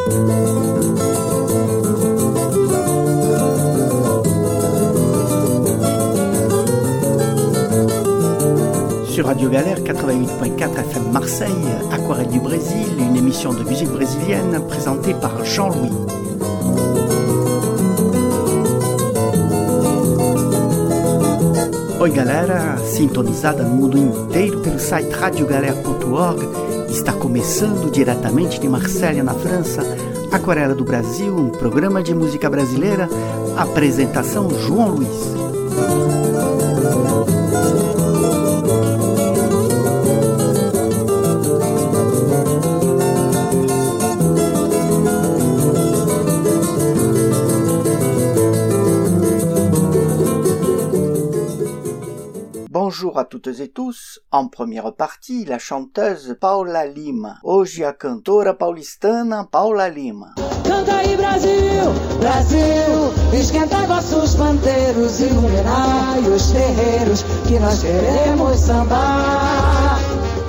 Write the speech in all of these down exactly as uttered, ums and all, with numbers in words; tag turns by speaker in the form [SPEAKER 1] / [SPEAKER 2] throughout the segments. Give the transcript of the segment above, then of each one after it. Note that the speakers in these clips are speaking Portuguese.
[SPEAKER 1] Sur Radio Galère quatre-vingt-huit point quatre F M Marseille, Aquarelle du Brésil, une émission de musique brésilienne présentée par Jean-Louis. Oi galera, sintonizada no mundo inteiro pelo site radio galère ponto org, está começando diretamente de Marselha, na França, Aquarela do Brasil, um programa de música brasileira, apresentação João Luiz. Bonjour à toutes et tous. En première partie, la chanteuse Paula Lima. Hoje a cantora paulistana Paula Lima.
[SPEAKER 2] Canta aí Brasil, Brasil, esquenta vossos panteiros, iluminai os terreiros, que nós queremos sambar.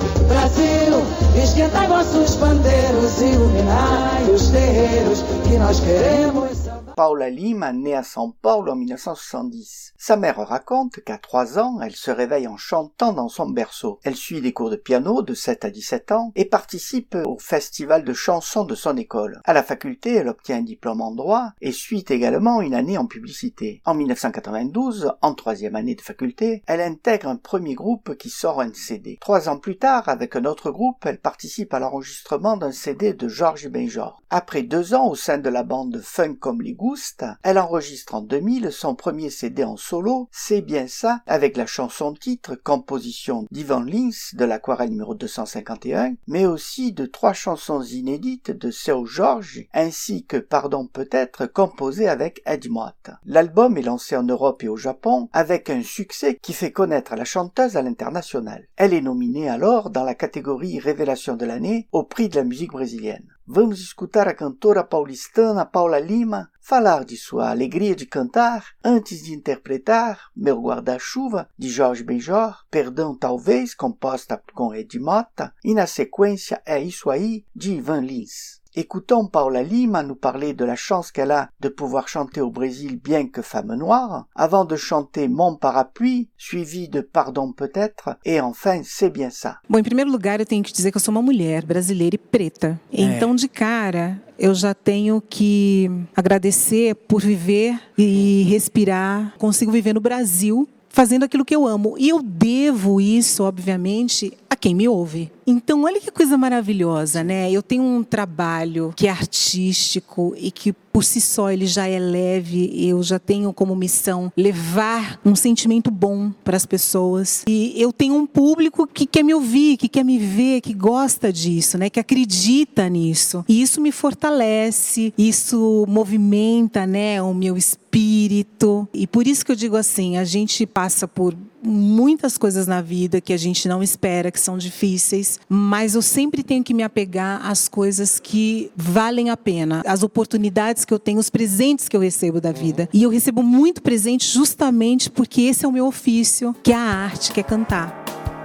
[SPEAKER 2] Brasil, esquentai vossos panteiros, iluminai os terreiros, que nós queremos sambar.
[SPEAKER 1] Paula Lima naît à São Paulo en mille neuf cent soixante-dix. Sa mère raconte qu'à trois ans, elle se réveille en chantant dans son berceau. Elle suit des cours de piano de sept à dix-sept ans et participe au festival de chansons de son école. À la faculté, elle obtient un diplôme en droit et suit également une année en publicité. En mille neuf cent quatre-vingt-douze, en troisième année de faculté, elle intègre un premier groupe qui sort un C D. Trois ans plus tard, avec un autre groupe, elle participe à l'enregistrement d'un C D de Jorge Benjor. Après deux ans au sein de la bande Funk comme les Goustes, elle enregistre en deux mille son premier C D en solo, C'est bien ça, avec la chanson-titre, composition d'Ivan Lins de l'Aquarelle numéro deux cent cinquante et un, mais aussi de trois chansons inédites de Seu Jorge, ainsi que Pardon peut-être, composée avec Ed Mott. L'album est lancé en Europe et au Japon, avec un succès qui fait connaître la chanteuse à l'international. Elle est nominée alors dans la catégorie Révélation de l'année au prix de la musique brésilienne. Vamos escutar a cantora paulistana Paula Lima falar de sua alegria de cantar antes de interpretar Meu Guarda-Chuva, de Jorge Benjor, Perdão Talvez, composta com Ed Mota, e na sequência É Isso Aí, de Ivan Lins. Écoutons Paula Lima nous parler de la chance qu'elle a de pouvoir chanter au Brésil bien que femme noire, avant de chanter Mon Parapluie, suivi de Pardon Peut-être, et enfin C'est Bien Ça.
[SPEAKER 3] Bom, em primeiro lugar eu tenho que dizer que eu sou uma mulher brasileira e preta. É. Então, de cara, eu já tenho que agradecer por viver e respirar. Consigo viver no Brasil fazendo aquilo que eu amo. E eu devo isso, obviamente, a quem me ouve. Então, olha que coisa maravilhosa, né? Eu tenho um trabalho que é artístico e que, por si só, ele já é leve. Eu já tenho como missão levar um sentimento bom para as pessoas. E eu tenho um público que quer me ouvir, que quer me ver, que gosta disso, né? Que acredita nisso. E isso me fortalece, isso movimenta, né, o meu espírito. E por isso que eu digo assim, a gente passa por muitas coisas na vida que a gente não espera, que são difíceis, mas eu sempre tenho que me apegar às coisas que valem a pena, as oportunidades que eu tenho, os presentes que eu recebo da vida. E eu recebo muito presente justamente porque esse é o meu ofício, que é a arte, que é cantar.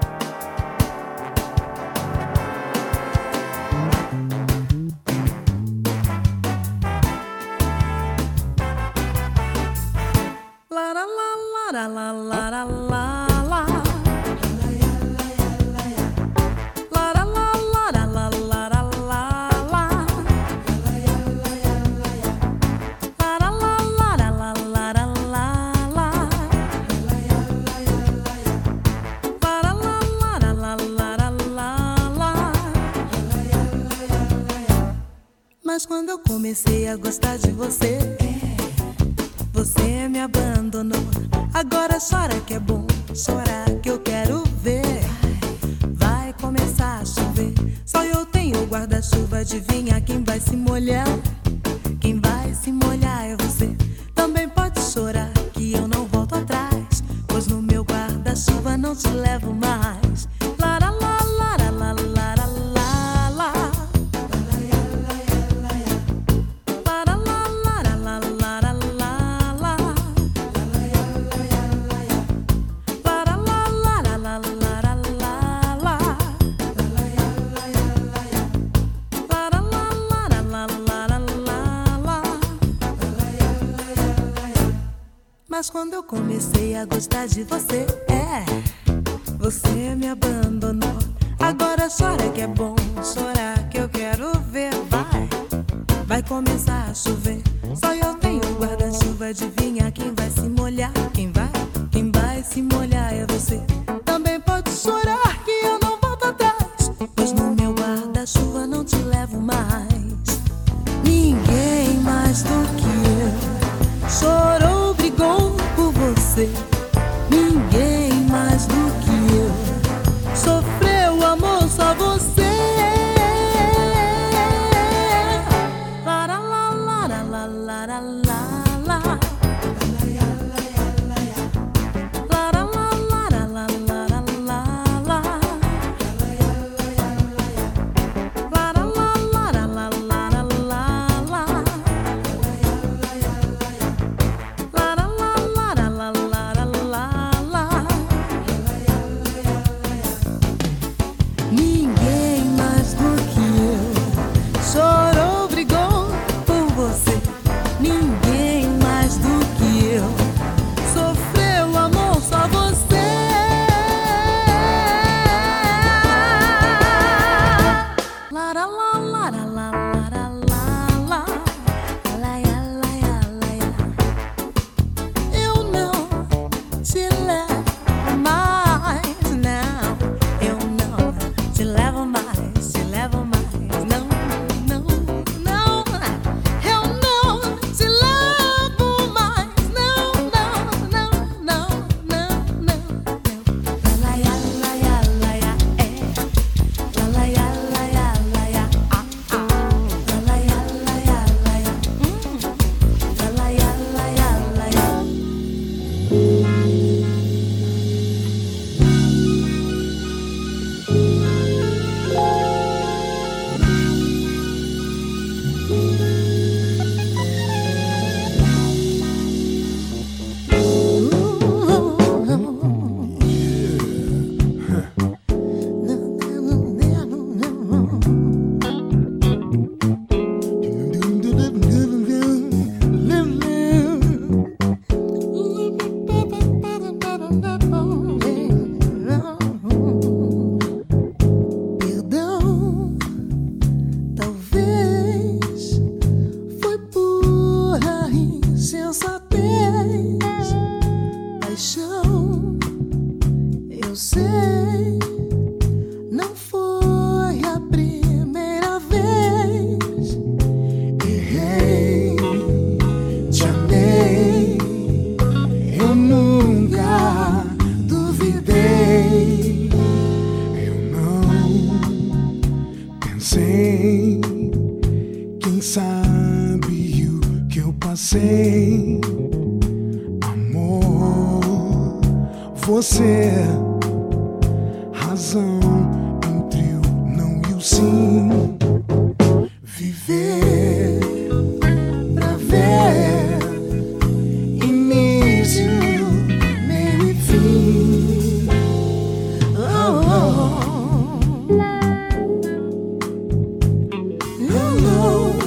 [SPEAKER 2] La la la la la la la. Mas quando eu comecei a gostar de você, você me abandonou. Agora chora que é bom, chora que eu quero ver. Vai começar a chover, só eu tenho o guarda-chuva. Adivinha quem vai se molhar? Quem vai se molhar é você. Também pode chorar que eu não volto atrás, pois no meu guarda-chuva não te levo mais. Lara, la, lara, la, lara, la, la. Lara, la, lara, la, lara, la, la. Lara, la, lara, la, lara, la, la. Lara, la, lara, la, lara, Mas quando eu comecei a gostar de você, é, você me abandonou. Agora chora que é bom, chorar que eu quero ver. Vai, vai começar a chover. Só eu tenho guarda-chuva, adivinha quem vai se molhar? Quem vai, quem vai se molhar é você. Também pode chorar que eu não volto atrás, pois no meu guarda-chuva não te levo mais. Ninguém mais do que eu chorou, brigou por você. Ninguém mais do que eu sofreu amor, só você. Lara, la, lara, la, lara, la, la. Lara, la, lara, la, lara, la, la. Lara, la, lara, la, lara, la, la. Lara, la, lara, la, lara, la, la. Ninguém mais do que eu chorou, brigou por você. Ninguém mais do que eu sofreu amor, só você. Lara, la, lara, la, lara, la, la. Laia, laia, laia. Eu não te levo mais, não. Eu não te levo mais, te levo mais. Não, não, não. Eu não te levo mais. Não, não, não, não, não, não. Laia, laia, laia, é. Laia, laia, laia, ah, ah. Laia, laia, laia, hum. Laia, laia, laia. Perdão, talvez foi pura insensatez, paixão, eu sei, não foi a primeira vez. Errei, te amei, eu nunca duvidei. Eu não pensei, quem sabe o que eu passei. Amor, você, razão entre o não e o sim. Viver pra ver início, meio e fim. Oh, oh, oh. No, no,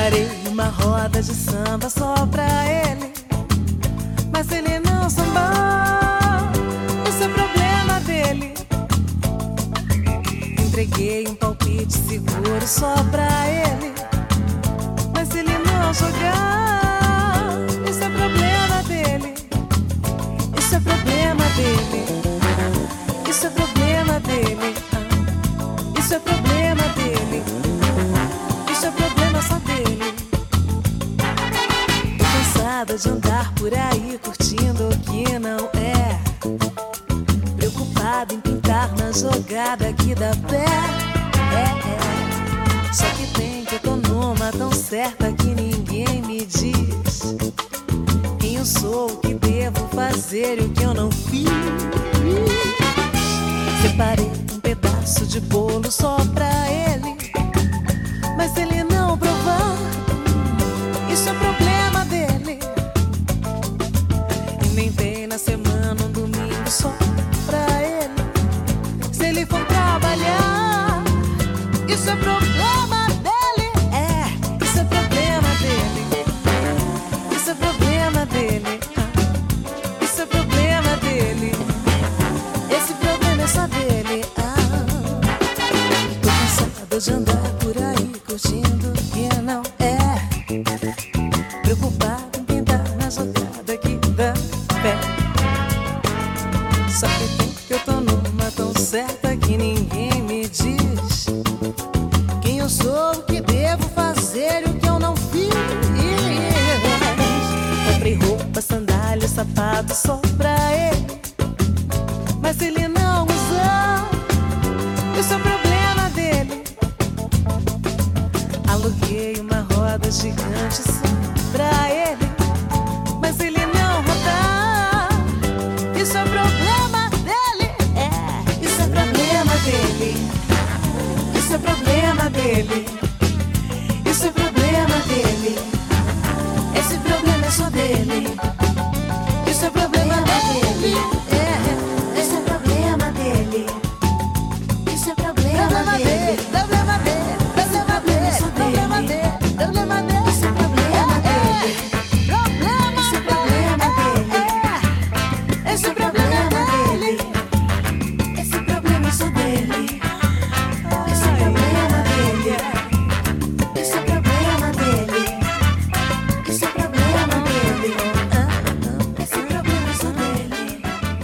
[SPEAKER 2] Separei uma roda de samba só pra ele, mas ele não sambar, isso é problema dele. Entreguei um palpite seguro só pra ele, mas se ele não jogar, isso é problema dele. Isso é problema dele. Isso é problema dele. Isso é problema dele. Isso é problema só dele. Tô cansada de andar por aí curtindo o que não é, preocupada em pintar na jogada que dá pé. É, é. Só que tem que eu tô numa tão certa que ninguém me diz quem eu sou, o que devo fazer e o que eu não fiz. Separei um pedaço de bolo só pra ele, mas se ele não provar, isso é problema dele. Inventei na semana um domingo só pra ele, se ele for trabalhar, isso é problema dele. É, isso é problema dele. Isso é problema dele. Isso é problema dele. Esse problema é só dele. Ah, tô cansada de andar por aí curtindo o que não é, preocupada em pintar na jogada que dá pé. Só que tem que eu tô numa tão certa que ninguém me diz quem eu sou, o que devo fazer e o que eu não fiz. Comprei roupa, sandália, sapato só pra ele, mas se ele não usar, isso é problema dele. Aluguei uma roda gigante só pra ele, mas se ele não rodar, isso é problema dele. É, isso é problema dele. Isso é problema dele. Isso é problema dele. Esse problema é só dele. Isso é problema dele. É, esse é problema dele. Isso é problema dele. Problema dele. Problema dele. Problema dele. Problema dele. Isso é problema dele. Problema. Isso é problema dele. Esse é problema dele. Esse problema é só dele. Esse é problema dele. Esse é problema dele. Esse é problema dele. Esse problema é só dele.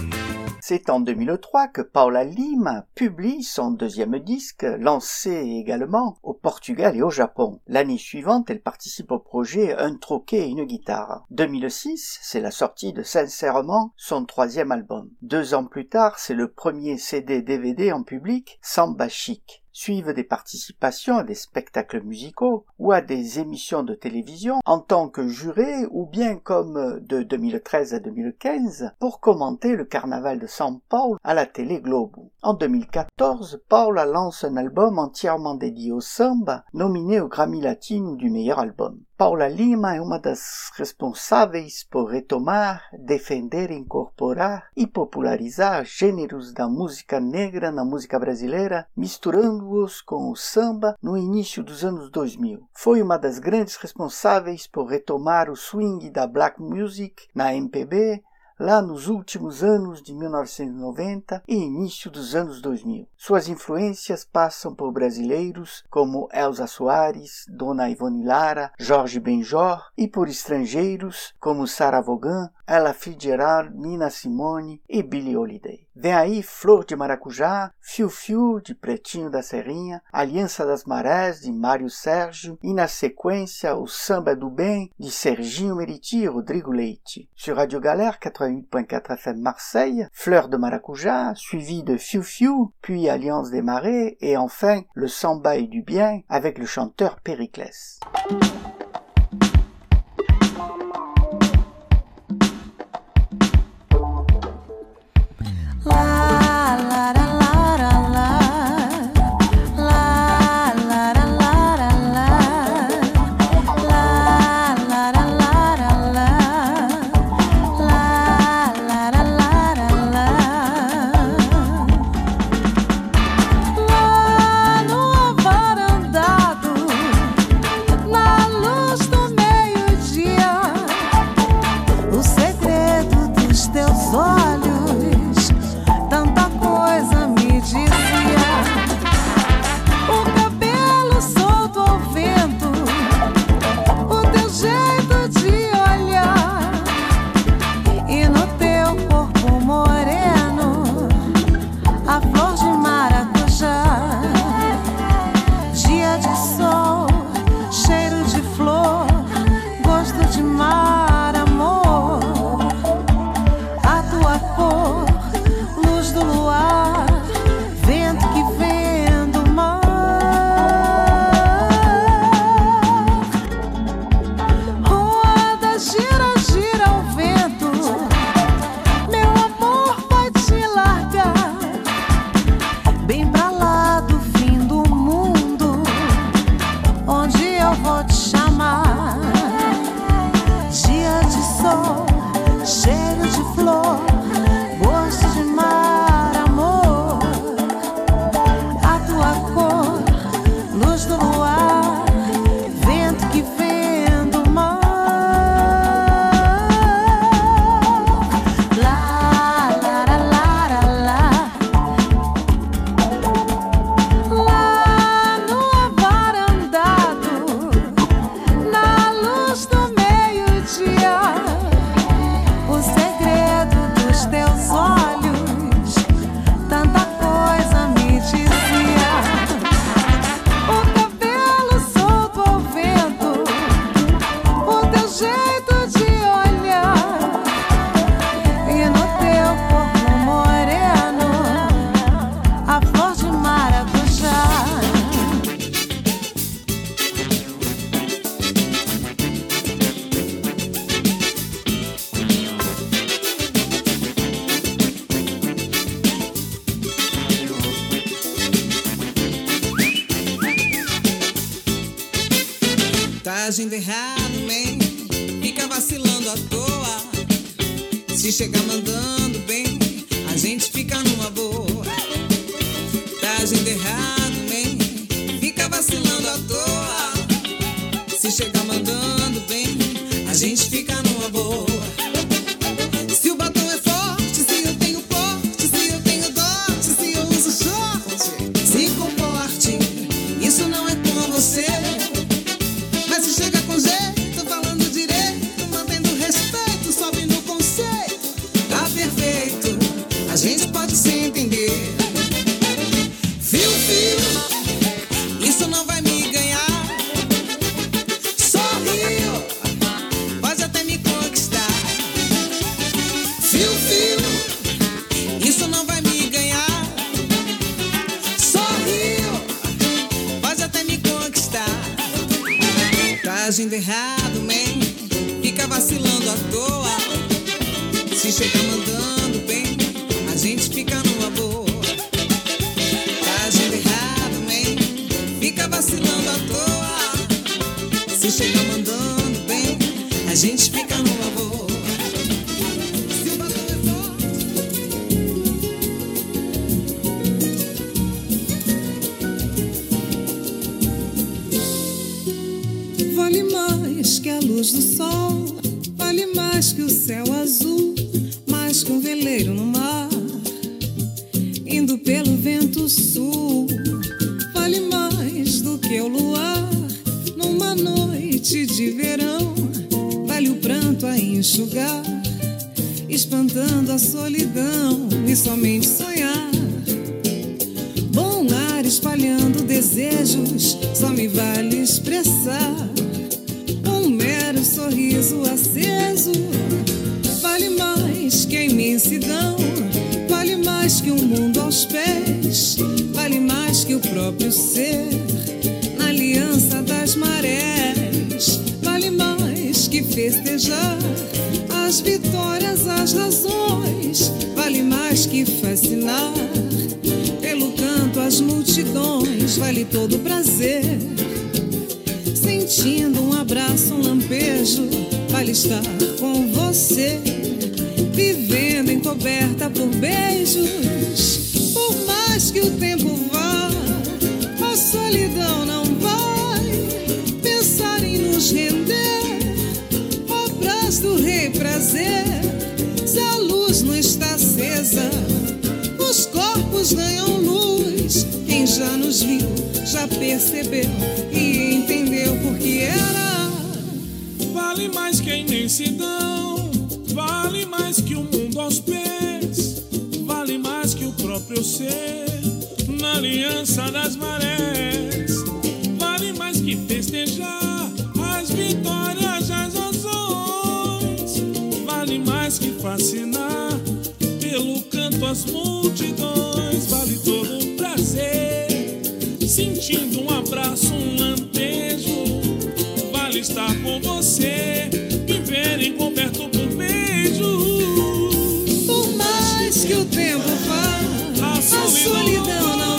[SPEAKER 1] C'est en deux mille trois que Paula Lima publie son deuxième disque, lancé également au Portugal et au Japon. L'année suivante, elle participe au projet Un troquet et une guitare. deux mille six, c'est la sortie de Sincèrement, son troisième album. Deux ans plus tard, c'est le premier C D D V D en public, Samba Chic. Suivent des participations à des spectacles musicaux ou à des émissions de télévision en tant que juré ou bien comme de deux mille treize à deux mille quinze pour commenter le carnaval de São Paulo à la télé Globo. En deux mille quatorze, Paula lance un album entièrement dédié au samba, nominé au Grammy Latino du meilleur album. Paula Lima é uma das responsáveis por retomar, defender, incorporar e popularizar gêneros da música negra na música brasileira, misturando-os com o samba no início dos anos dois mil. Foi uma das grandes responsáveis por retomar o swing da black music na M P B, lá nos últimos anos de mil novecentos e noventa e início dos anos dois mil. Suas influências passam por brasileiros como Elza Soares, Dona Ivone Lara, Jorge Benjor e por estrangeiros como Sarah Vaughan, Ella Fitzgerald, Nina Simone e Billie Holiday. Vem aí Flor de Maracujá, Fiu Fiu de Pretinho da Serrinha, Aliança das Marés de Mário Sérgio e na sequência o Samba do Bem de Serginho Meriti e Rodrigo Leite. Sur Radio Galère quatre-vingt-huit point quatre F M Marseille, Fleur de Maracujá, suivi de Fiu Fiu, puis Alliance des Marais et enfin le Samba et du Bien avec le chanteur Périclès.
[SPEAKER 2] Lá no avarandado, na luz do luar, vento que vem do mar. Lá, lá, lá, lá, lá, lá no avarandado, na luz do meio-dia, o segredo dos teus olhos, tanta coisa me dizia. O cabelo solto ao vento, o teu jeito de olhar, e no teu corpo moreno, a flor de maracujá.
[SPEAKER 4] Tá agindo errado, man, fica vacilando à toa. Se chegar mandando bem, a gente fica numa boa. Tá agindo errado, man, fica vacilando à toa. Se chegar mandando bem, a gente fica numa boa. Se o batom é forte, se eu tenho porte, se eu tenho dote, se eu uso short, se comporte, isso não é com você. Mas se chega com jeito, falando direito, mantendo respeito, sobe no conceito, tá perfeito, a gente pode se entender. Fio, fio, isso não vai me ganhar. Sorrio, pode até me conquistar. Fio, fio, isso não vai me ganhar. Sorrio, pode até me conquistar. Tá agindo errado, man, fica vacilando à toa. Se chegar mandando bem, a gente fica numa boa. Tá agindo errado, man, fica vacilando à toa. Se chegar mandando bem, a gente fica numa boa. Se o batom é forte,
[SPEAKER 2] Vale mais que a luz do sol, vale mais que o céu azul, mais que um veleiro no mar, indo pelo vento sul. Vale mais do que o luar, numa noite de verão, vale o pranto a enxugar, espantando a solidão e somente sonhar. Bom ar espalhando desejos, só me vale expressar um mero sorriso aceso. Vale mais que a imensidão, vale mais que um mundo aos pés, vale mais que o próprio ser na aliança das marés. Vale mais que festejar as vitórias, as razões, vale mais que fascinar pelo canto as multidões. Vale todo o prazer, sentindo um abraço, um lampejo, vale estar com você, vivendo encoberta por beijos. Por mais que o tempo vá, a solidão não vai pensar em nos render. Obras do rei prazer, se a luz não está acesa, os corpos ganham luz. Quem já nos viu, já percebeu e entendeu por que era.
[SPEAKER 5] Vale mais que a imensidão, vale mais que o mundo aos pés, vale mais que o próprio ser na aliança das marés. Vale mais que festejar as vitórias, as razões, vale mais que fascinar pelo canto as multidões. Vale todo o prazer, sentindo um abraço, um lampejo, vale estar com você, viver encoberto por beijos.
[SPEAKER 2] Por mais que o tempo vá, a solidão não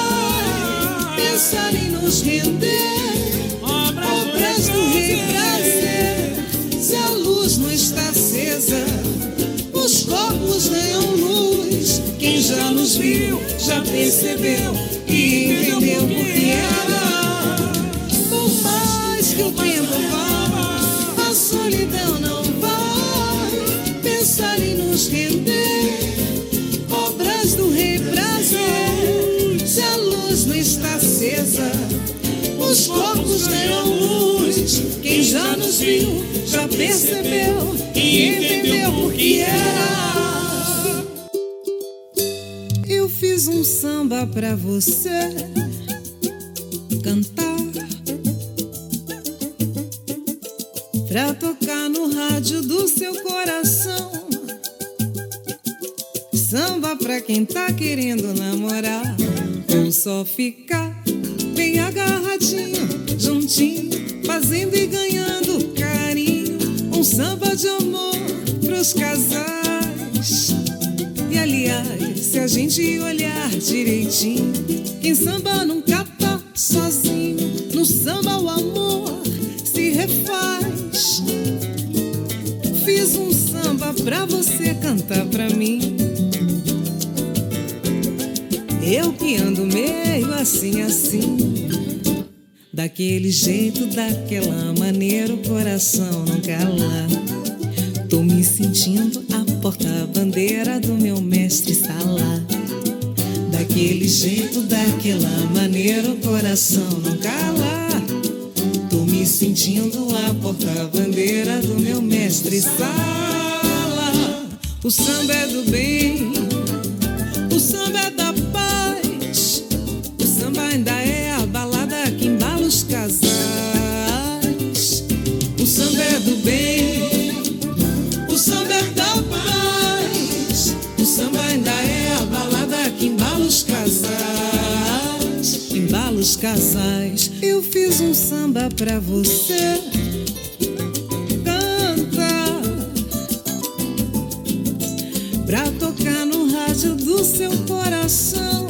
[SPEAKER 2] vai pensar em nos render. Obras do rei prazer, se a luz não está acesa, os corpos ganham luz. Quem já nos viu, já percebeu e entendeu por que era.
[SPEAKER 4] os corpos ganham luz. Quem já nos viu, já percebeu e entendeu por que era. Eu fiz um samba pra você cantar, pra tocar no rádio do seu coração. Samba pra quem tá querendo namorar, ou só ficar bem agarradinho, juntinho, fazendo e ganhando carinho. Um samba de amor pros casais. E aliás, se a gente olhar direitinho, quem samba nunca tá sozinho. No samba o amor se refaz. Fiz um samba pra você cantar pra mim. Eu que ando meio assim, assim, daquele jeito, daquela maneira, o coração não cala. Tô me sentindo a porta-bandeira do meu mestre está lá. Daquele jeito, daquela maneira, o coração não cala. Tô me sentindo a porta-bandeira do meu mestre está lá. O samba é do bem, o samba é da paz. O samba ainda é a balada que embala os casais. O samba é do bem, o samba é da paz. O samba ainda é a balada que embala os casais. Embala os casais. Eu fiz um samba pra você cantar, pra tocar no rádio do seu coração.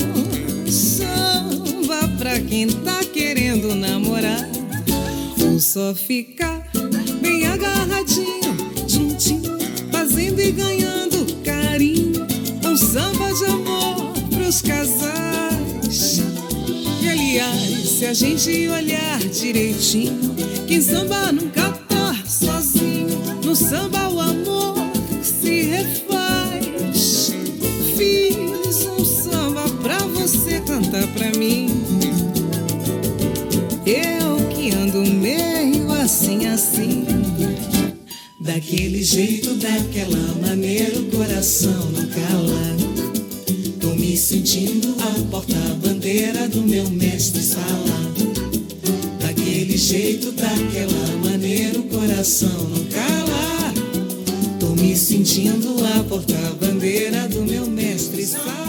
[SPEAKER 4] Samba pra quem tá querendo namorar, ou só ficar bem agarradinho, juntinho, fazendo e ganhando carinho. Um samba de amor pros casais. E aliás, se a gente olhar direitinho, quem samba nunca tá sozinho. No samba o amor se refaz. Fiz um samba pra você cantar pra mim. Eu que ando meio assim, assim, daquele jeito, daquela maneira, o coração não cala. Tô me sentindo a porta-bandeira do meu mestre está lá. Daquele jeito, daquela maneira, o coração não cala. Tô me sentindo a porta-bandeira do meu mestre está lá.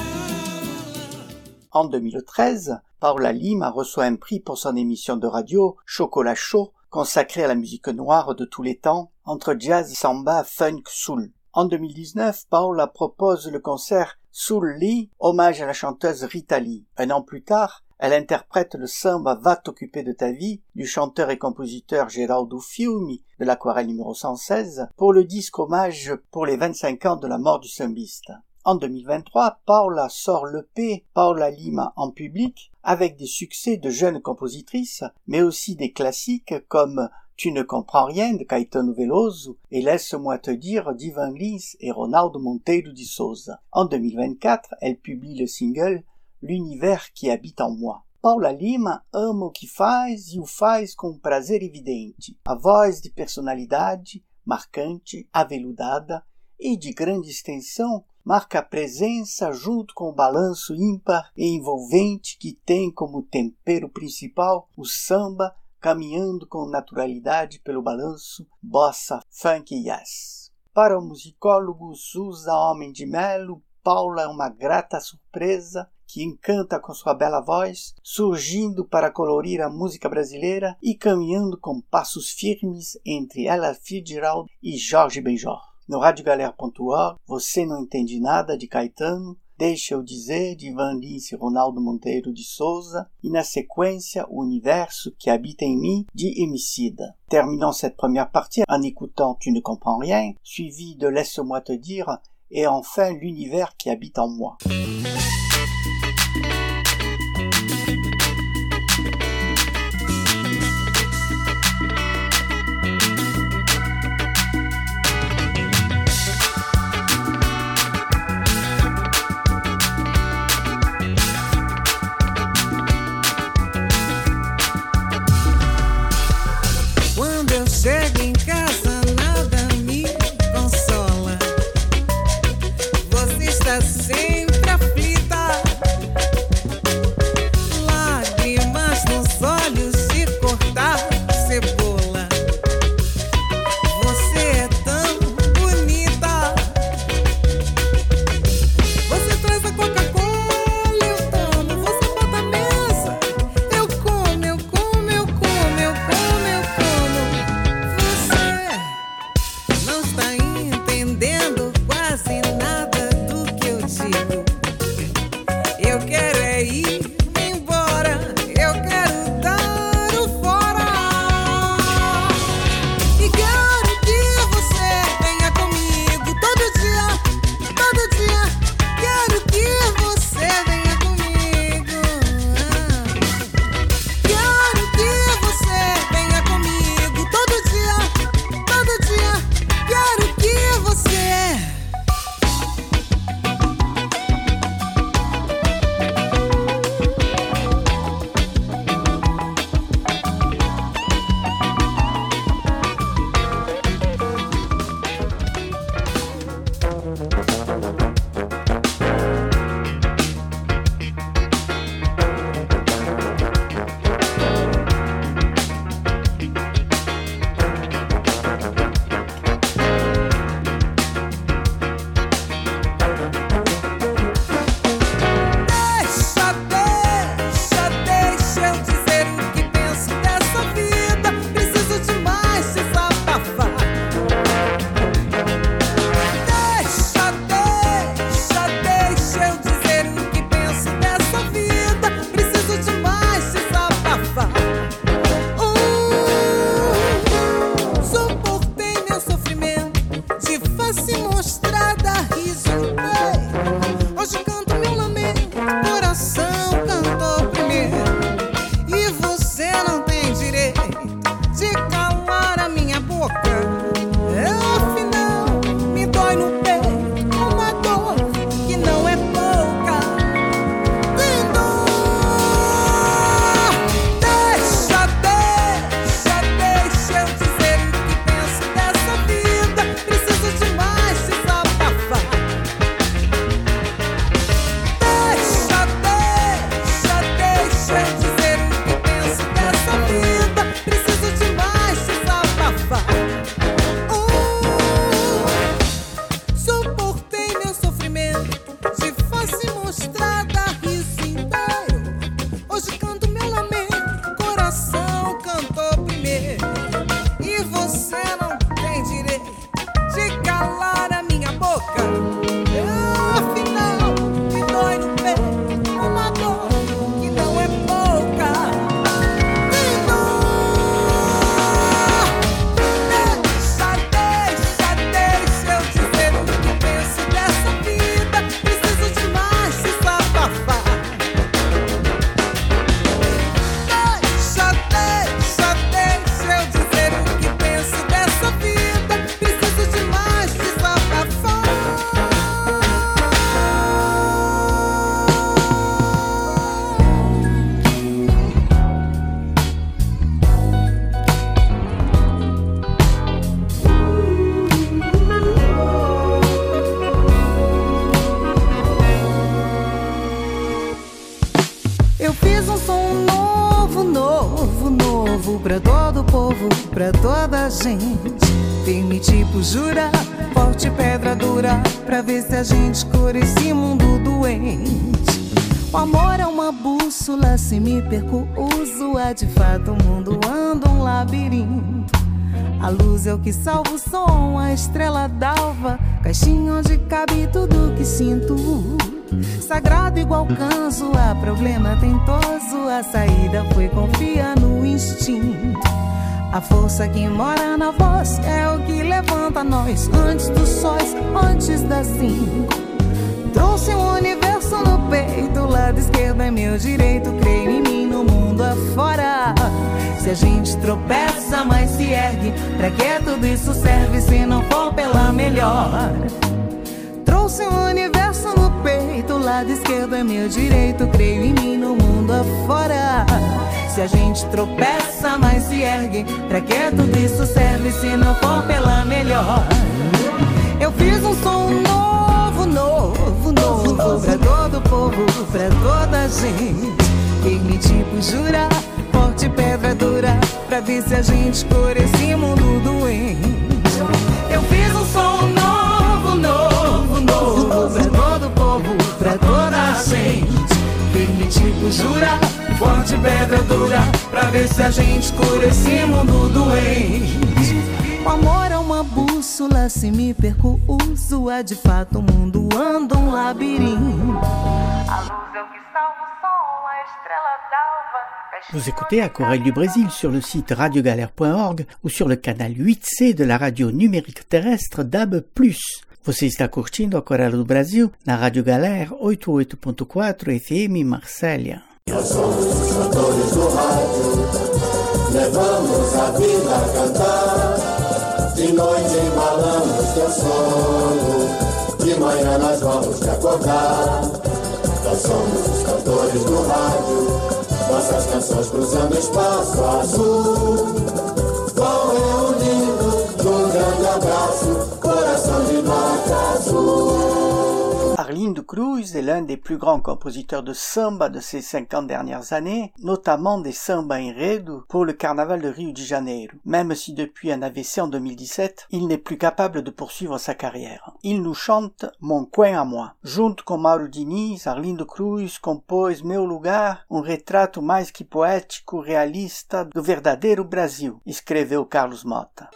[SPEAKER 1] En deux mille treize, Paula Lima reçoit un prix pour son émission de radio Chocolat Chaud, consacrée à la musique noire de tous les temps, entre jazz, samba, funk, soul. En deux mille dix-neuf, Paula propose le concert Soul Lee, hommage à la chanteuse Rita Lee. Un an plus tard, elle interprète le samba Va t'occuper de ta vie du chanteur et compositeur Geraldo Fiumi de l'Aquarelle numéro cent seize pour le disque hommage pour les vingt-cinq ans de la mort du sambiste. En deux mille vingt-trois, Paula sort l'E P Paula Lima en public avec des succès de jeunes compositrices, mais aussi des classiques comme Tu ne comprends rien de Caetano Veloso et Laisse-moi te dire d'Ivan Lins et Ronaldo Monteiro de Souza. En deux mille vingt-quatre, elle publie le single L'univers qui habite en moi. Paula Lima ama o que faz e o faz com prazer evidente. A voz de personalidade marcante, aveludada e de grande extensão marca a presença junto com o balanço ímpar e envolvente que tem como tempero principal o samba caminhando com naturalidade pelo balanço bossa, funk e jazz. Para o musicólogo Souza Homem de Melo, Paula é uma grata surpresa que encanta com sua bela voz, surgindo para colorir a música brasileira e caminhando com passos firmes entre Ella Fitzgerald e Jorge Benjor. No rádio galera ponto org, Você Não Entende Nada, de Caetano, Deixa Eu Dizer, de Ivan Lins e Ronaldo Monteiro de Souza, e na sequência, O Universo qui habite en mim, de Emicida. Terminons cette première partie en écoutant Tu ne comprends rien, suivi de Laisse-moi te dire, et enfin L'univers qui habite en moi.
[SPEAKER 2] povo, pra todo povo, pra toda gente. Firme tipo jura, forte pedra dura, pra ver se a gente cura esse mundo doente. O amor é uma bússola, se me perco, uso-a. De fato o mundo anda um labirinto. A luz é o que salva o som, a estrela d'alva, caixinha onde cabe tudo que sinto. Sagrado igual canso, há problema tentoso, a saída foi confiar no instinto. A força que mora na voz é o que levanta nós antes dos sóis, antes das cinco. Trouxe um universo no peito, o lado esquerdo é meu direito, creio em mim no mundo afora. Se a gente tropeça, mas se ergue, pra que tudo isso serve se não for pela melhor? Trouxe um universo no peito, o lado esquerdo é meu direito, creio em mim no mundo afora. Se a gente tropeça, mas se ergue, pra que tudo isso serve se não for pela melhor? Eu fiz um som novo, novo, novo, pra todo povo, pra toda gente. Firme tipo jura, forte pedra dura, pra ver se a gente cura esse mundo doente. Eu fiz um som novo, novo, novo, pra todo povo, pra toda gente. Firme tipo jura, forte pedra dura, pra ver se a gente cura esse mundo doente. O amor é uma bússola, se me perco, uso-a. De fato o mundo anda um labirinto. A luz é o que salva o som, a estrela d'alva.
[SPEAKER 1] Vous écoutez Aquarelle du Brésil sur le site radio galère point org ou sur le canal huit C de la radio numérique terrestre D A B plus. Você está curtindo Aquarelle do Brasil na Rádio Galera oitenta e oito ponto quatro F M Marsella.
[SPEAKER 6] Nós somos os cantores do rádio, levamos a vida a cantar. De noite embalamos teu sono, de manhã nós vamos te acordar. Nós somos os cantores do rádio, nossas canções cruzando espaço azul. Vão reunindo num grande abraço, coração de nota azul.
[SPEAKER 1] Arlindo Cruz est l'un des plus grands compositeurs de samba de ces cinquante dernières années, notamment des samba enredo pour le carnaval de Rio de Janeiro, même si depuis un A V C en deux mille dix-sept, il n'est plus capable de poursuivre sa carrière. Il nous chante Mon coin à moi. Junto com Mauro Diniz, Arlindo Cruz compôs Meu Lugar, um retrato mais que poético, realista do verdadeiro Brasil, escreveu Carlos Mota.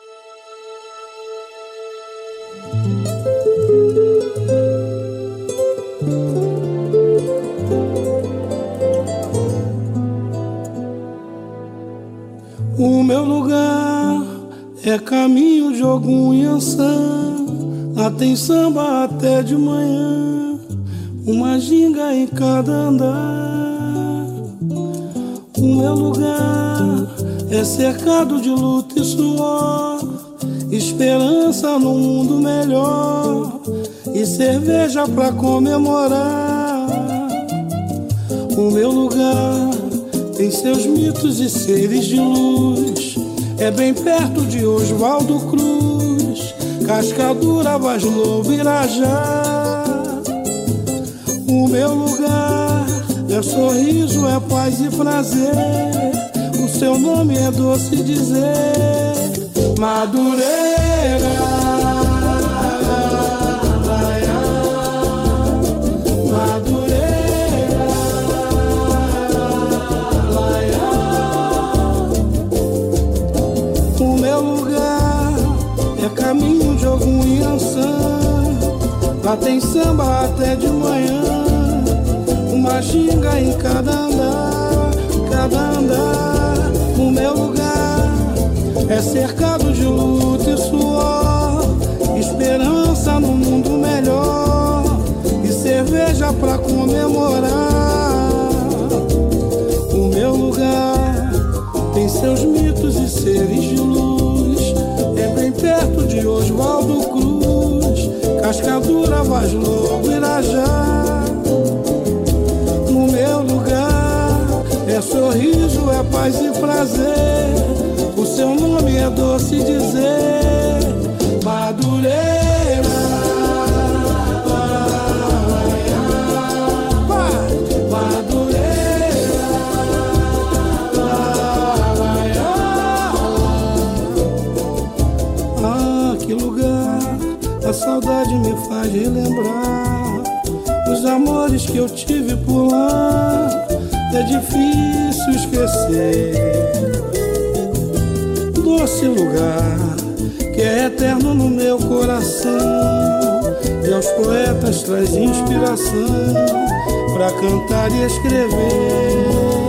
[SPEAKER 5] O meu lugar é caminho de algum Iansã. Lá tem samba até de manhã, uma ginga em cada andar. O meu lugar é cercado de luta e suor, esperança num mundo melhor e cerveja pra comemorar. O meu lugar tem seus mitos e seres de luz, é bem perto de Oswaldo Cruz, Cascadura, Vaz Lobo, Irajá. O meu lugar é sorriso, é paz e prazer, o seu nome é doce dizer, Madureira. Caminho de algum Iansã, lá tem samba até de manhã, uma ginga em cada andar, cada andar. O meu lugar é cercado de luta e suor, esperança no mundo melhor e cerveja pra comemorar. O meu lugar tem seus mitos e seres de luz, é bem perto de Oswaldo Cruz, Cascadura, Vaz Lobo, Irajá. No meu lugar é sorriso, é paz e prazer, o seu nome é doce dizer, Madureira. Madureira.
[SPEAKER 7] saudade me faz relembrar os amores que eu tive por lá. É difícil esquecer doce lugar que é eterno no meu coração, e aos poetas traz inspiração pra cantar e escrever.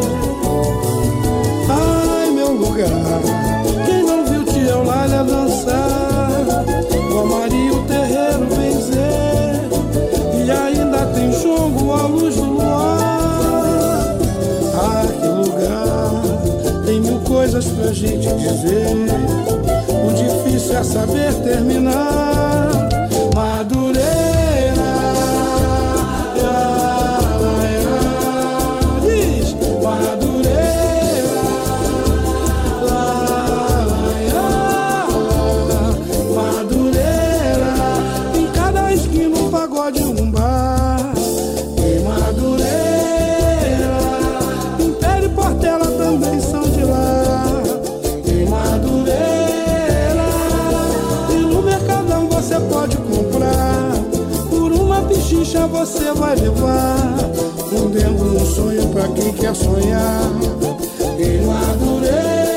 [SPEAKER 7] Ai, meu lugar, quem não viu Tia Eulália dançar, com a Maria o terreiro benzer, e ainda tem jongo à luz do luar. Ah, que lugar, tem mil coisas pra gente dizer, o difícil é saber terminar. Madureira, diz Madureira, Madureira, em cada esquina um pagode, um bar. Em Madureira, Império e Portela também são de lá. Em Madureira, você pode comprar, por uma pichincha você vai levar, fundendo um sonho pra quem quer sonhar. Em Madureira,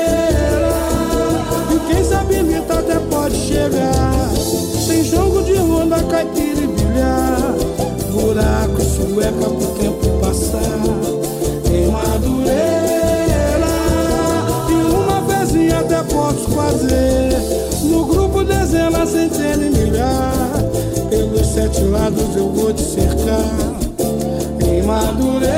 [SPEAKER 7] e quem sabe imita até pode chegar. Tem jogo de ronda, caipira e bilhar, buraco, sueca pro tempo passar. Em Madureira, e uma vezinha até posso fazer, no grupo dezena, centena e milhar, pelos sete lados eu vou te cercar. Em Madureira,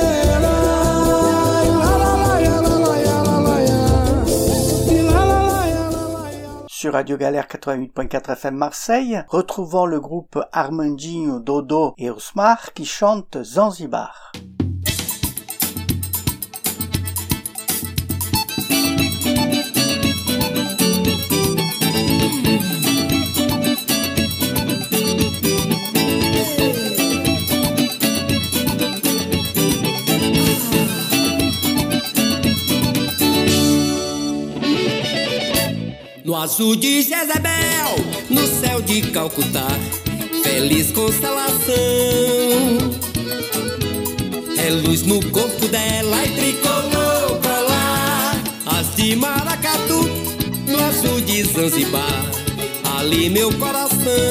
[SPEAKER 1] sur Radio Galère quatre-vingt-huit point quatre F M Marseille, retrouvons le groupe Armandinho, Dodo et Osmar qui chantent Zanzibar.
[SPEAKER 8] No azul de Jezebel, no céu de Calcutá, feliz constelação. É luz no corpo dela e tricolor colar, as de maracatu, no azul de Zanzibar, ali meu coração.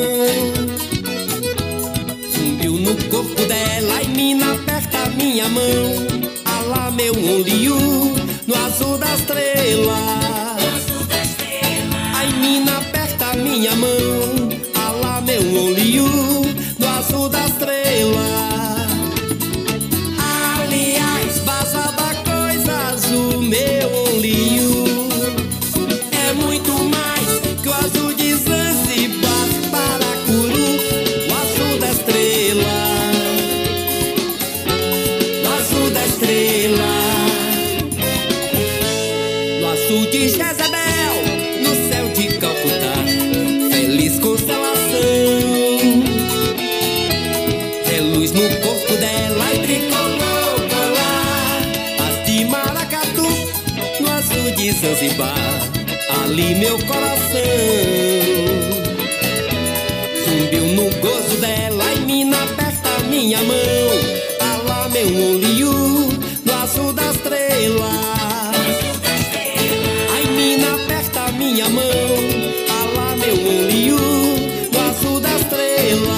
[SPEAKER 8] Zumbiu no corpo dela e mina aperta minha mão, alá meu only you, no azul da estrela. Ai, mina, aperta minha mão, alá meu only you, no azul da estrela. Aliás, vaza da coisa azul, meu only you, é muito mais que o azul de Zanzibar, Paracuru, o azul da estrela, o azul da estrela. No azul de Jezebel, no céu de Calcutá, feliz constelação. É luz no corpo dela e tricolor colar, as de maracatu, no azul de Zanzibar, ali meu coração. Zumbiu no gozo dela e mina aperta minha mão, alá meu only you, no azul da estrela. Minha mão, alá meu only you, no azul da estrela.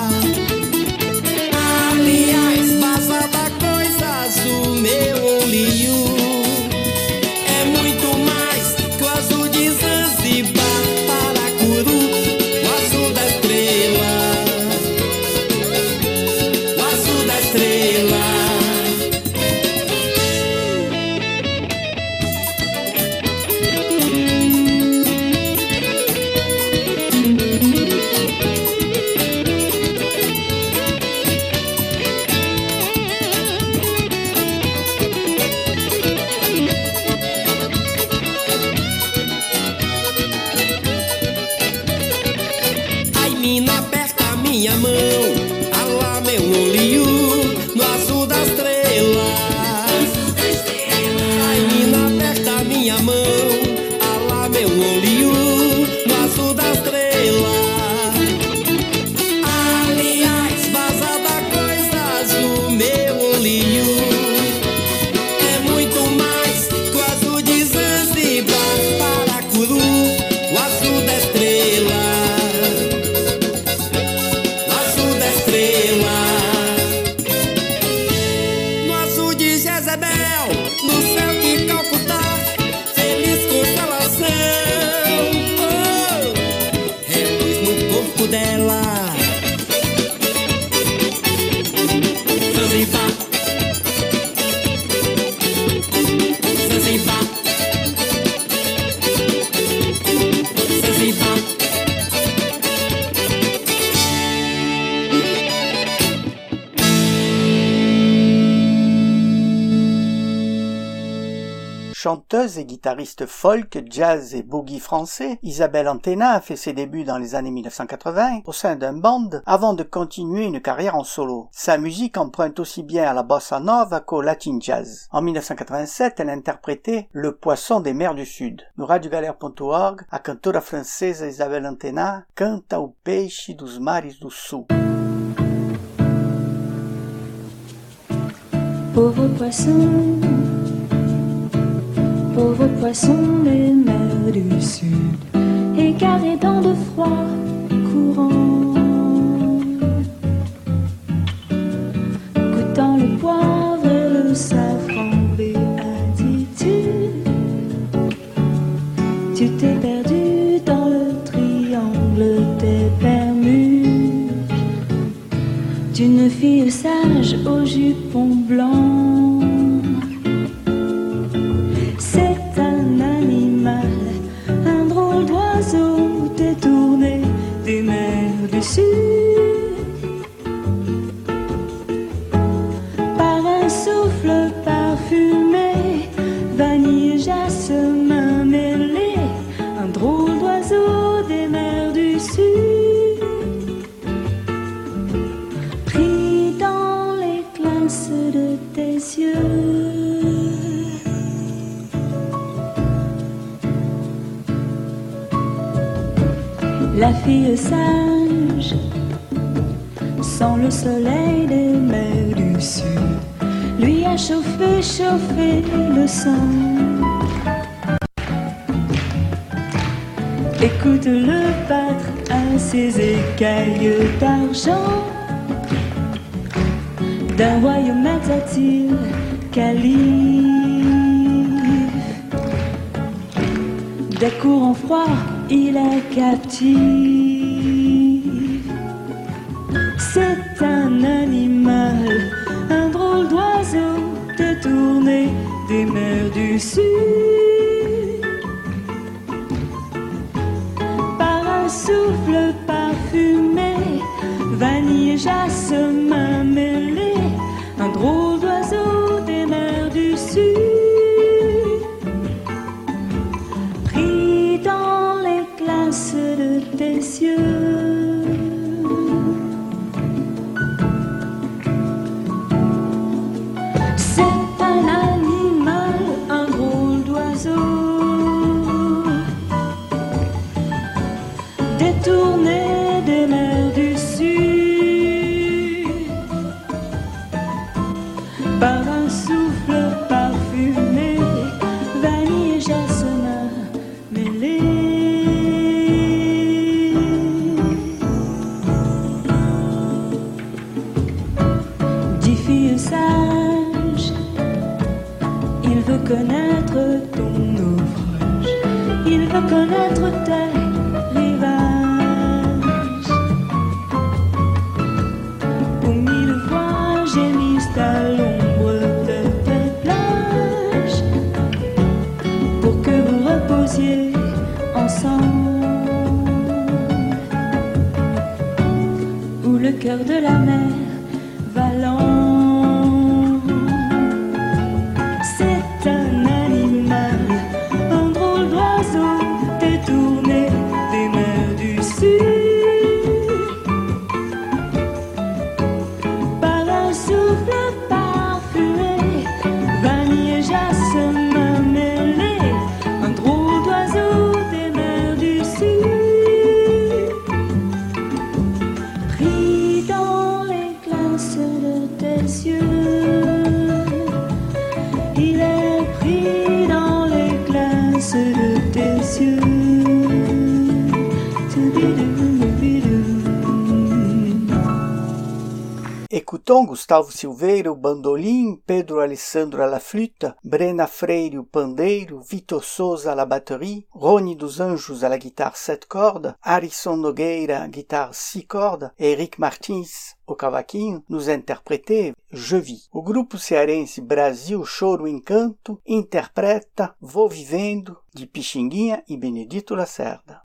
[SPEAKER 8] Aliás, vaza da coisa azul, meu only you, é muito mais que o azul de Zanzibar, Paracuru, o azul da estrela, o azul da estrela. Mina, aperta minha mão, alá meu only you, no azul da estrela. Ai, mina, aperta minha mão, alá meu only you, no azul da estrela.
[SPEAKER 1] Chanteuse et guitariste folk, jazz et boogie français, Isabelle Antena a fait ses débuts dans les années mille neuf cent quatre-vingts au sein d'un band avant de continuer une carrière en solo. Sa musique emprunte aussi bien à la bossa nova qu'au latin jazz. En mille neuf cent quatre-vingt-sept, elle interprétait Le Poisson des mers du Sud. No radio galera ponto org, a cantora francesa Isabelle Antena canta o peixe dos mares do sul.
[SPEAKER 9] Pauvre poisson, pauvre poisson des mers du Sud, égaré dans de froids courants, goûtant le poivre et le safran, béatitude, tu t'es perdu dans le triangle des Bermudes, d'une fille sage au jupon blanc. C'est un animal, un drôle d'oiseau détourné des mers du Sud. Par un souffle parfumé, vanille, jasmin mêlé, un drôle d'oiseau des mers du Sud. Pris dans l'éclance de tes yeux. La fille sage, sans le soleil des mers du Sud, lui a chauffé, chauffé le sang. Écoute-le battre à ses écailles d'argent. D'un royaume exatil, calife, des courants froids, il est captif. C'est un animal, un drôle d'oiseau détourné des mers du Sud. Par un souffle parfumé, vanille, jasmin mêlé, un drôle d'oiseau des mers du Sud. Pris dans les glaces de tes yeux. C'est un animal, un drôle d'oiseau détourné des mers du Sud. Par un souffle parfumé, vanille et jasmin mêlés. Dix filles sages, il veut connaître ton naufrage, il veut connaître tes rivages. Pour mille fois gémissent à l'ombre de tes plages, pour que vous reposiez ensemble, où le cœur de la mer va lent. C'est un animal, un drôle d'oiseau détourné des mers du Sud. Par un souffle parfumé, vanille et jasmin mêlé, un drôle d'oiseau des mers du Sud. Pris dans les glaces de tes yeux, il est pris dans les glaces de tes yeux.
[SPEAKER 1] Écoutons Gustavo Silveira, o bandolim, Pedro Alessandro à la flûte, Brena Freire, o pandeiro, Vitor Souza à la batterie, Rony dos Anjos à la guitare sept cordes, Arisson Nogueira, guitare six cordes, e Eric Martins o cavaquinho, nos interpretaram Je Vis. O grupo cearense Brasil Choro Encanto interpreta Vou Vivendo, de Pixinguinha e Benedito Lacerda.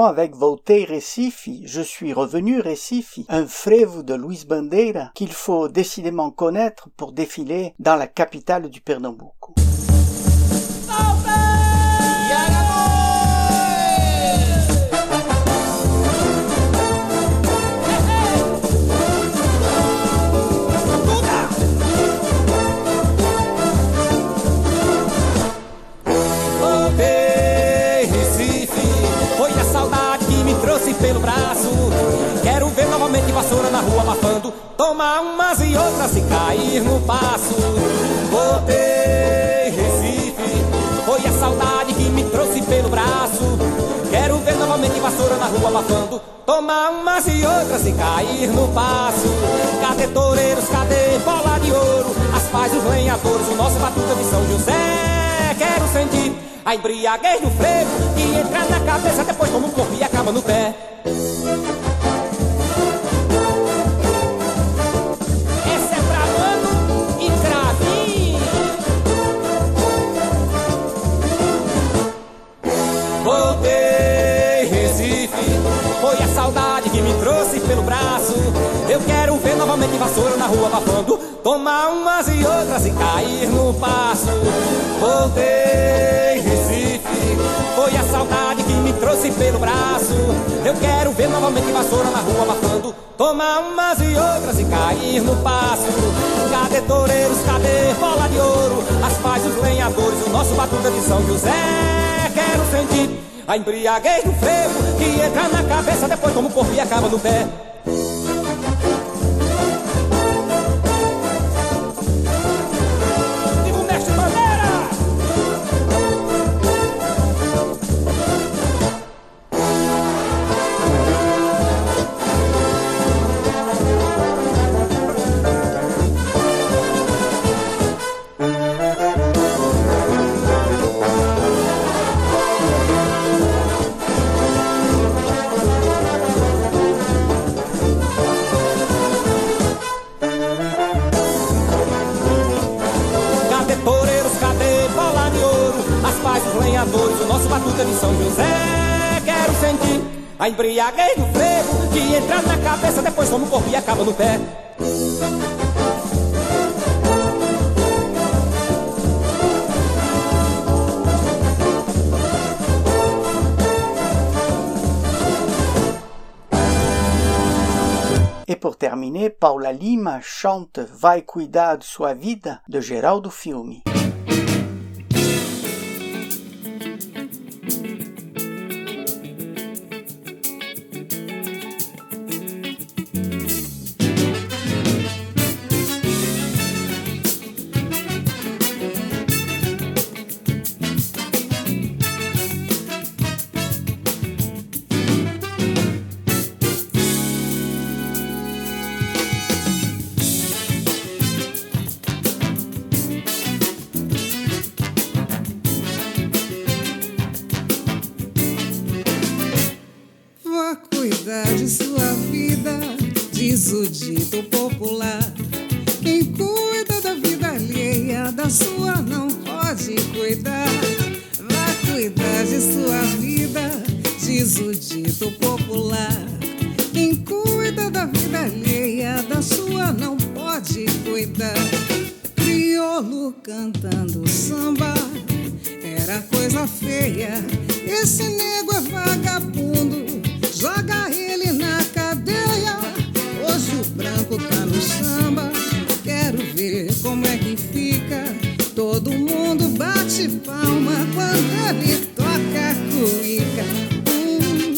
[SPEAKER 1] terminons avec Voltei Recife, Je suis revenu Recife, un frevo de Luis Bandeira qu'il faut décidément connaître pour défiler dans la capitale du Pernambuco.
[SPEAKER 8] Pelo braço, quero ver novamente vassoura na rua abafando, tomar umas e outras e cair no passo. Voltei, Recife, foi a saudade que me trouxe pelo braço. Quero ver novamente vassoura na rua abafando, tomar umas e outras e cair no passo. Cadê toureiros, cadê bola de ouro, as paz dos lenhadores, o nosso batuta de São José. Quero sentir a embriaguez do frevo que entra na cabeça, depois toma um corpo e acaba no pé. Essa é pra mano e cravinho. Voltei, Recife, foi a saudade que me trouxe pelo braço. Eu quero ver novamente vassoura na rua abafando, tomar umas e outras e cair no passo. Voltei, Recife, foi a saudade que me trouxe pelo braço. Eu quero ver novamente vassoura na rua abafando, tomar umas e outras e cair no passo. Cadê toureiros, cadê bola de ouro, as paz dos lenhadores, o nosso batuta de São José. Quero sentir a embriaguez do frevo que entra na cabeça, depois como corpo e acaba no pé. O nosso batuta de São José. Quero sentir a embriaguez do frevo que entra na cabeça, depois toma o corpo e acaba no pé.
[SPEAKER 1] E por terminer, Paula Lima chante Vai Cuidar de Sua Vida, de Geraldo Filme.
[SPEAKER 4] De sua vida, diz o dito popular. Quem cuida da vida alheia, da sua não pode cuidar. Vá cuidar de sua vida, diz o dito popular. Quem cuida da vida alheia, da sua não pode cuidar. Crioulo cantando samba era coisa feia. Esse nego é vagabundo, joga ele na cadeia. Hoje o branco tá no samba, quero ver como é que fica. Todo mundo bate palma quando ele toca a cuíca. Hum.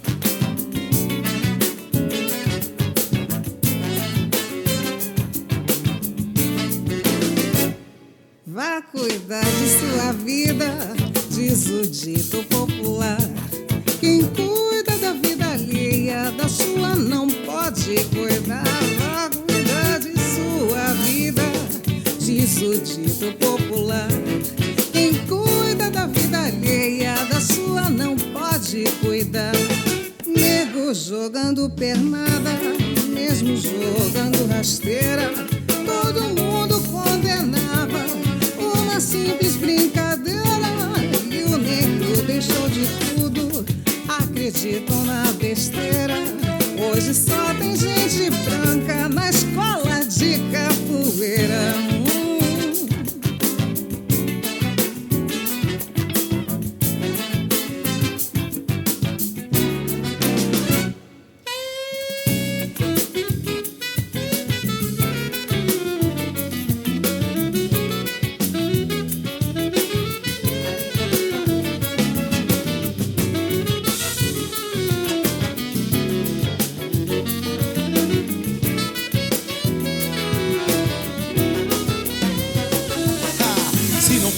[SPEAKER 4] Vá cuidar de sua vida, diz o dito popular. Quem cuida da vida alheia, da sua não pode cuidar. Vá cuidar de sua vida, diz o dito popular. Quem cuida da vida alheia, da sua não pode cuidar. Nego jogando pernada, mesmo jogando rasteira, todo mundo condenava uma simples brincadeira. E o negro deixou de tudo, acredita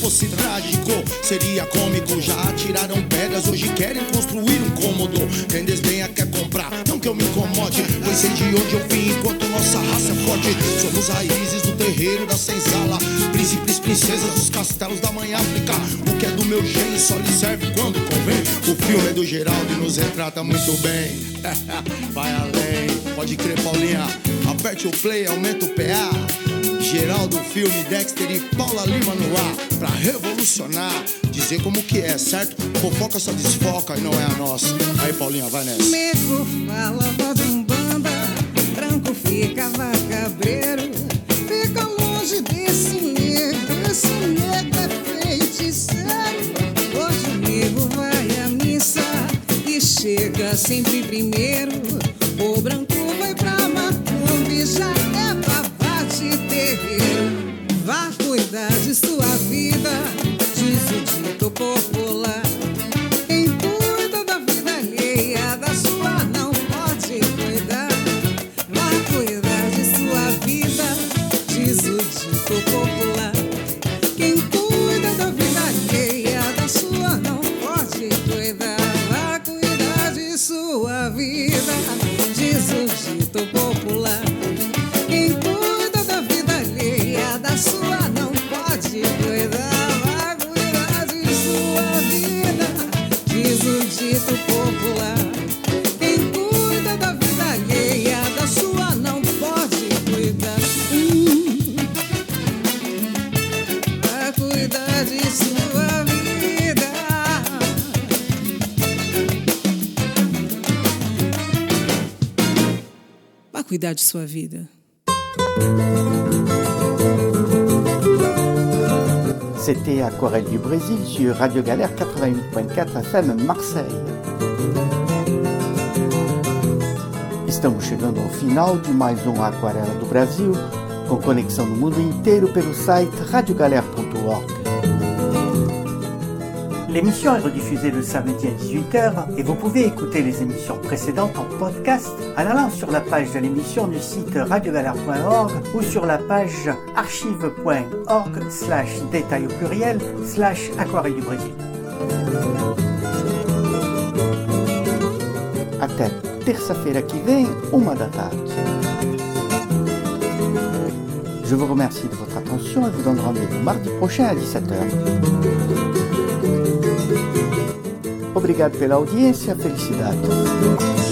[SPEAKER 10] fosse trágico, seria cômico. Já atiraram pedras, hoje querem construir um cômodo. Quem desdenha quer comprar, não que eu me incomode, pois sei de onde eu vim enquanto nossa raça é forte. Somos raízes do terreiro da senzala, príncipes, princesas dos castelos da mãe África. O que é do meu gene só lhe serve quando convém. O filme é do Geraldo e nos retrata muito bem. Vai além, pode crer, Paulinha. Aperte o play, aumenta o P A. Geraldo, filme, Dexter e Paula Lima no ar, pra revolucionar, dizer como que é, certo? Fofoca só desfoca e não é a nossa. Aí, Paulinha, vai nessa.
[SPEAKER 11] Nego fala, roda um banda, branco fica vagabreiro. Fica longe desse nego, esse nego é feiticeiro. Hoje o nego vai à missa e chega sempre primeiro. O branco vai pra Macumbi, já é babá de terreiro. Vá cuidar de sua vida, diz o dito popular. Quem cuida da vida alheia, da sua não pode cuidar. Vá cuidar de sua vida, diz o dito popular. Quem cuida da vida alheia, da sua não pode cuidar. Vá cuidar de sua vida, diz o dito popular. Quem cuida da vida alheia, da sua não pode cuidar. Vá cuidar de sua vida, diz o dito popular. Quem cuida da vida alheia, da sua não pode cuidar. Hum. Vá cuidar de sua vida. Vá cuidar de sua vida.
[SPEAKER 1] C'était Aquarelle du Brésil sur Radio Galère quatre-vingt-huit point quatre F M Marseille. Estamos chegando ao final de mais um Aquarela do Brasil, com conexão no mundo inteiro pelo site radio galère ponto org. L'émission est rediffusée le samedi à dix-huit heures et vous pouvez écouter les émissions précédentes en podcast en allant sur la page de l'émission du site radio galère point org ou sur la page archive point org slash détail au pluriel slash Aquarelle du Brésil. Até terça-feira que vem, uma da tarde. Je vous remercie de votre attention et vous donne rendez-vous mardi prochain à dix-sept heures. Obrigado pela audiência, felicidade.